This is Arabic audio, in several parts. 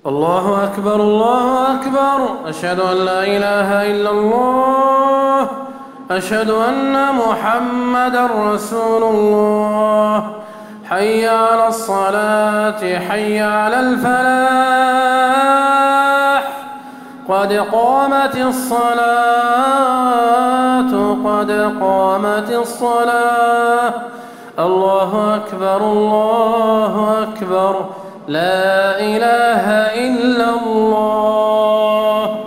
الله أكبر الله أكبر. أشهد أن لا إله إلا الله. أشهد أن محمدًا رسول الله. حي على الصلاة حي على الفلاح. قد قامت الصلاة قد قامت الصلاة. الله أكبر الله أكبر. لا إله إلا الله.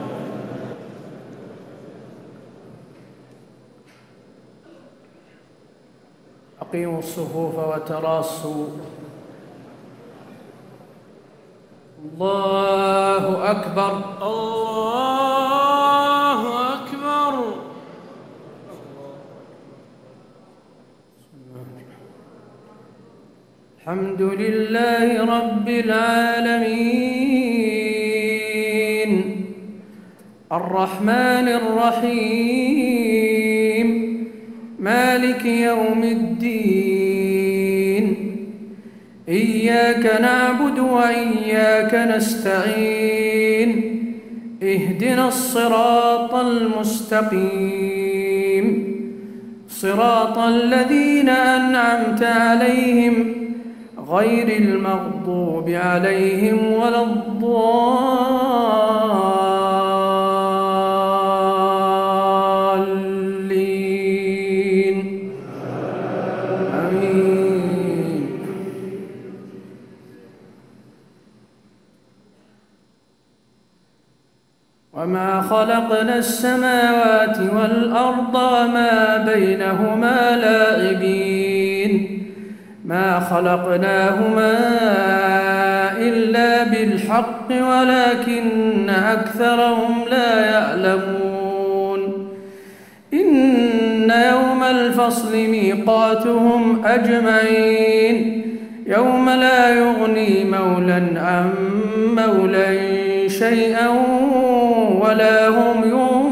أقيموا الصفوف وتراصوا. الله أكبر الله أكبر. الحمد لله رب العالمين الرحمن الرحيم مالك يوم الدين. إياك نعبد وإياك نستعين. اهدنا الصراط المستقيم صراط الذين أنعمت عليهم غير المغضوب عليهم ولا الضالين. آمين. وما خلقنا السماوات والأرض وما بينهما لاعبين. ما خلقناهما إلا بالحق ولكن أكثرهم لا يعلمون. إن يوم الفصل ميقاتهم أجمعين. يوم لا يغني مولى عن مولى شيئا ولا هم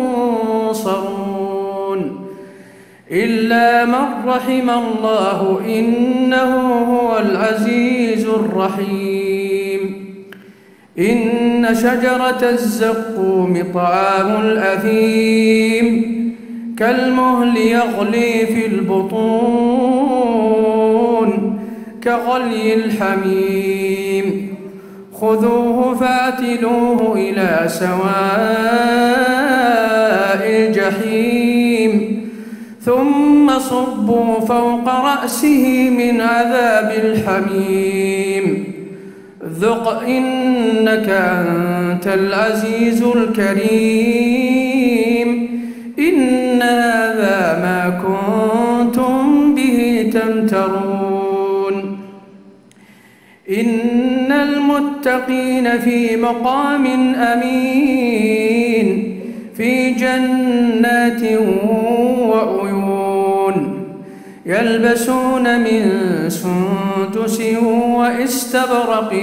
ينصرون إلا من رحم الله إنه هو العزيز الرحيم. إن شجرة الزقوم طعام الأثيم كالمهل يغلي في البطون كغلي الحميم. خذوه فاعتلوه إلى سواء الجحيم ثم صبوا فوق رأسه من عذاب الحميم. ذق إنك أنت العزيز الكريم. إن هذا ما كنتم به تمترون. إن المتقين في مقام أمين في جنات وعيون. يلبسون من سندس واستبرق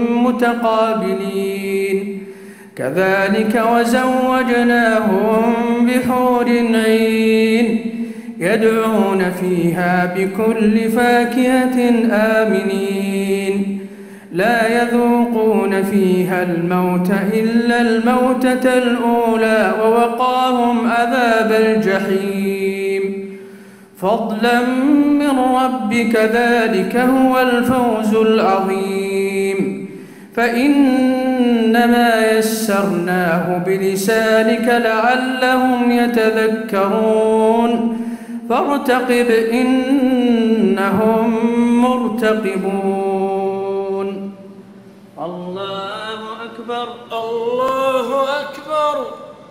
متقابلين. كذلك وزوجناهم بحور عين. يدعون فيها بكل فاكهة آمنين. لا يذوقون فيها الموت إلا الموتة الأولى ووقاهم عذاب الجحيم فضلا من ربك ذلك هو الفوز العظيم. فإنما يسرناه بلسانك لعلهم يتذكرون. فارتقب إنهم مرتقبون. الله أكبر الله أكبر.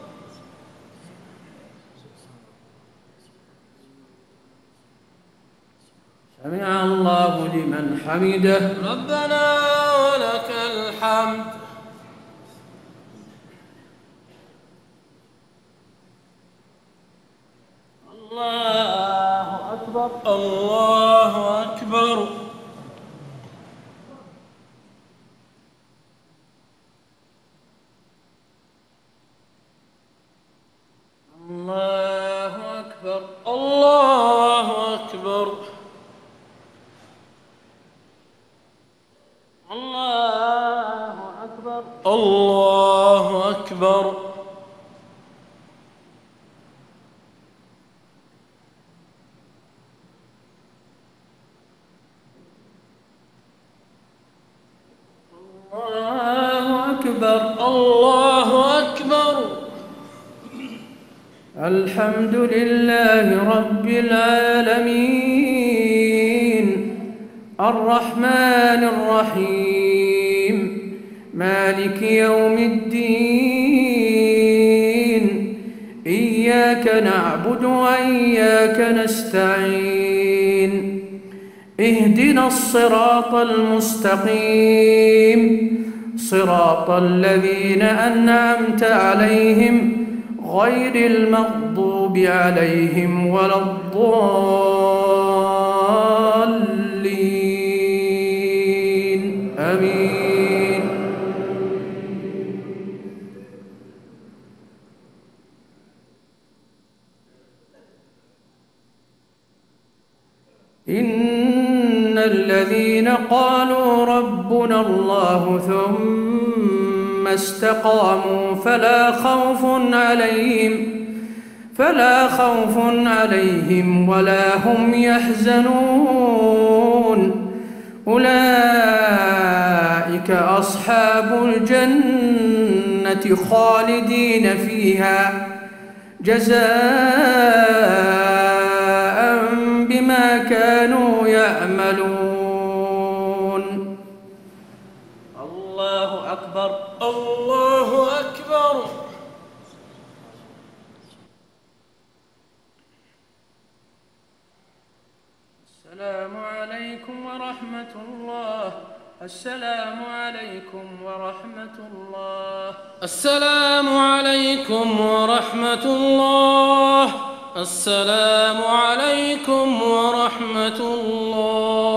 سمع الله لمن حمده. ربنا ولك الحمد. الله أكبر الله أكبر. الله أكبر الله أكبر. الله أكبر. الله أكبر الله أكبر الله أكبر الحمد لله رب العالمين الرحمن الرحيم مالك يوم الدين إياك نعبد وإياك نستعين اهدنا الصراط المستقيم صراط الذين أنعمت عليهم غير المغضوب عليهم ولا الضالين آمين إن الذين قالوا ربنا الله ثم استقاموا فلا خوف عليهم ولا هم يحزنون أولئك أصحاب الجنة خالدين فيها جزاء بما كانوا يعملون الله أكبر الله أكبر السلام عليكم ورحمة الله السلام عليكم ورحمة الله السلام عليكم ورحمة الله السلام عليكم ورحمة الله